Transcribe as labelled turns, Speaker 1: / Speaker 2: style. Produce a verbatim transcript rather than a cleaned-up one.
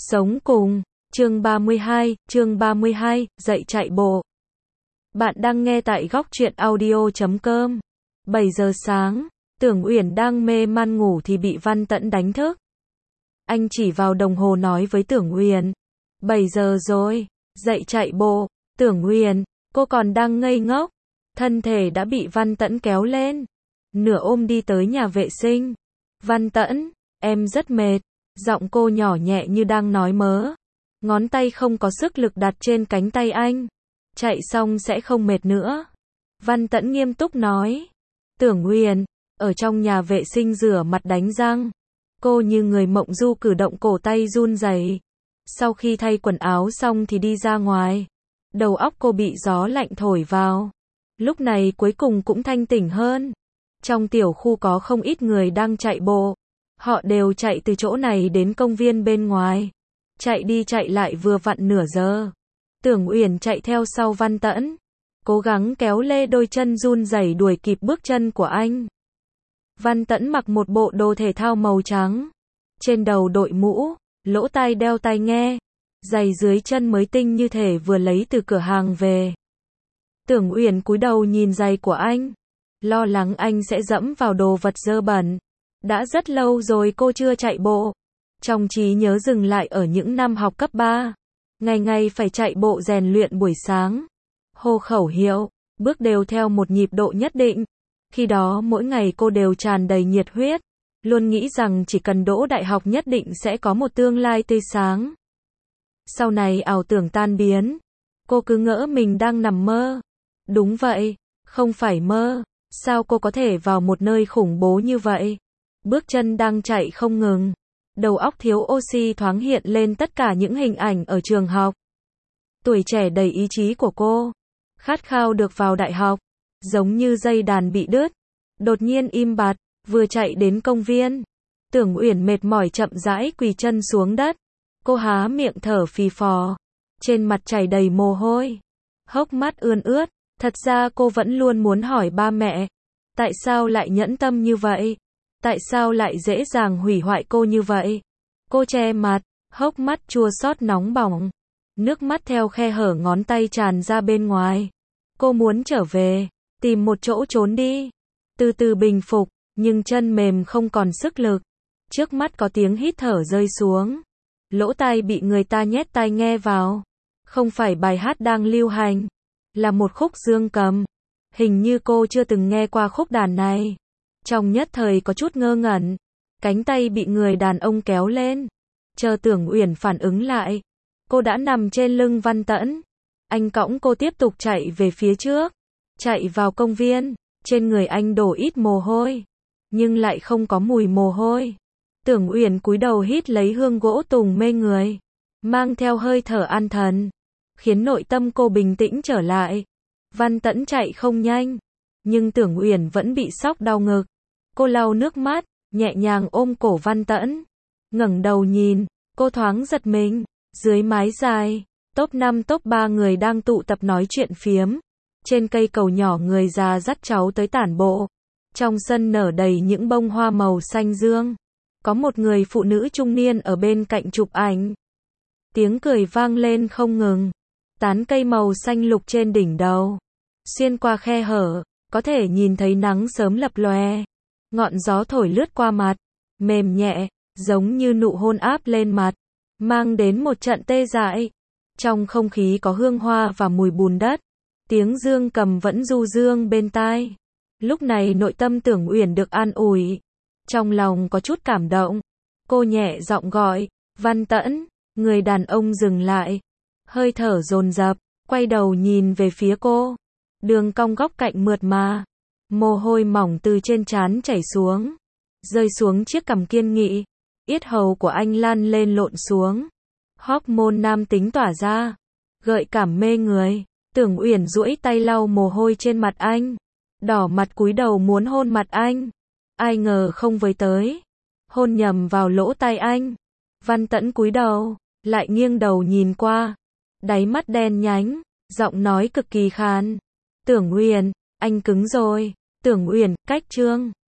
Speaker 1: Sống cùng, chương ba mươi hai, chương ba mươi hai, dậy chạy bộ. Bạn đang nghe tại góc truyện audio chấm com. bảy giờ sáng, Tưởng Uyển đang mê man ngủ thì bị Văn Tẫn đánh thức. Anh chỉ vào đồng hồ nói với Tưởng Uyển, bảy giờ rồi, dậy chạy bộ. Tưởng Uyển, cô còn đang ngây ngốc, thân thể đã bị Văn Tẫn kéo lên, nửa ôm đi tới nhà vệ sinh. Văn Tẫn, em rất mệt. Giọng cô nhỏ nhẹ như đang nói mớ. Ngón tay không có sức lực đặt trên cánh tay anh. Chạy xong sẽ không mệt nữa. Văn Tẫn nghiêm túc nói. Tưởng Uyển, ở trong nhà vệ sinh rửa mặt đánh răng. Cô như người mộng du cử động cổ tay run rẩy. Sau khi thay quần áo xong thì đi ra ngoài. Đầu óc cô bị gió lạnh thổi vào. Lúc này cuối cùng cũng thanh tỉnh hơn. Trong tiểu khu có không ít người đang chạy bộ. Họ đều chạy từ chỗ này đến công viên bên ngoài. Chạy đi chạy lại vừa vặn nửa giờ. Tưởng Uyển chạy theo sau Văn Tẫn. Cố gắng kéo lê đôi chân run rẩy đuổi kịp bước chân của anh. Văn Tẫn mặc một bộ đồ thể thao màu trắng. Trên đầu đội mũ, lỗ tai đeo tai nghe. Giày dưới chân mới tinh như thể vừa lấy từ cửa hàng về. Tưởng Uyển cúi đầu nhìn giày của anh. Lo lắng anh sẽ dẫm vào đồ vật dơ bẩn. Đã rất lâu rồi cô chưa chạy bộ. Trong trí nhớ dừng lại ở những năm học cấp ba. Ngày ngày phải chạy bộ rèn luyện buổi sáng. Hô khẩu hiệu, bước đều theo một nhịp độ nhất định. Khi đó mỗi ngày cô đều tràn đầy nhiệt huyết. Luôn nghĩ rằng chỉ cần đỗ đại học nhất định sẽ có một tương lai tươi sáng. Sau này ảo tưởng tan biến. Cô cứ ngỡ mình đang nằm mơ. Đúng vậy, không phải mơ. Sao cô có thể vào một nơi khủng bố như vậy? Bước chân đang chạy không ngừng. Đầu óc thiếu oxy thoáng hiện lên tất cả những hình ảnh ở trường học. Tuổi trẻ đầy ý chí của cô. Khát khao được vào đại học. Giống như dây đàn bị đứt. Đột nhiên im bặt. Vừa chạy đến công viên. Tưởng Uyển mệt mỏi chậm rãi quỳ chân xuống đất. Cô há miệng thở phì phò. Trên mặt chảy đầy mồ hôi. Hốc mắt ươn ướt. Thật ra cô vẫn luôn muốn hỏi ba mẹ. Tại sao lại nhẫn tâm như vậy? Tại sao lại dễ dàng hủy hoại cô như vậy? Cô che mặt, hốc mắt chua xót nóng bỏng. Nước mắt theo khe hở ngón tay tràn ra bên ngoài. Cô muốn trở về, tìm một chỗ trốn đi. Từ từ bình phục, nhưng chân mềm không còn sức lực. Trước mắt có tiếng hít thở rơi xuống. Lỗ tai bị người ta nhét tai nghe vào. Không phải bài hát đang lưu hành. Là một khúc dương cầm. Hình như cô chưa từng nghe qua khúc đàn này. Trong nhất thời có chút ngơ ngẩn. Cánh tay bị người đàn ông kéo lên. Chờ Tưởng Uyển phản ứng lại. Cô đã nằm trên lưng Văn Tẫn. Anh cõng cô tiếp tục chạy về phía trước. Chạy vào công viên. Trên người anh đổ ít mồ hôi. Nhưng lại không có mùi mồ hôi. Tưởng Uyển cúi đầu hít lấy hương gỗ tùng mê người. Mang theo hơi thở an thần. Khiến nội tâm cô bình tĩnh trở lại. Văn Tẫn chạy không nhanh. Nhưng Tưởng Uyển vẫn bị sốc đau ngực. Cô lau nước mắt, nhẹ nhàng ôm cổ Văn Tẫn. Ngẩng đầu nhìn, cô thoáng giật mình. Dưới mái dài, top năm top ba người đang tụ tập nói chuyện phiếm. Trên cây cầu nhỏ người già dắt cháu tới tản bộ. Trong sân nở đầy những bông hoa màu xanh dương. Có một người phụ nữ trung niên ở bên cạnh chụp ảnh. Tiếng cười vang lên không ngừng. Tán cây màu xanh lục trên đỉnh đầu. Xuyên qua khe hở, có thể nhìn thấy nắng sớm lập lòe. Ngọn gió thổi lướt qua mặt, mềm nhẹ, giống như nụ hôn áp lên mặt, mang đến một trận tê dại. Trong không khí có hương hoa và mùi bùn đất. Tiếng dương cầm vẫn du dương bên tai. Lúc này nội tâm Tưởng Uyển được an ủi. Trong lòng có chút cảm động. Cô nhẹ giọng gọi, Văn Tẫn. Người đàn ông dừng lại. Hơi thở dồn dập, quay đầu nhìn về phía cô. Đường cong góc cạnh mượt mà. Mồ hôi mỏng từ trên trán chảy xuống. Rơi xuống chiếc cằm kiên nghị. Yết hầu của anh lăn lên lộn xuống. Hormone nam tính tỏa ra. Gợi cảm mê người. Tưởng Uyển duỗi tay lau mồ hôi trên mặt anh. Đỏ mặt cúi đầu muốn hôn mặt anh. Ai ngờ không với tới. Hôn nhầm vào lỗ tai anh. Văn Tẫn cúi đầu. Lại nghiêng đầu nhìn qua. Đáy mắt đen nhánh. Giọng nói cực kỳ khàn. Tưởng Uyển, anh cứng rồi. Tưởng Uyển, cách chương.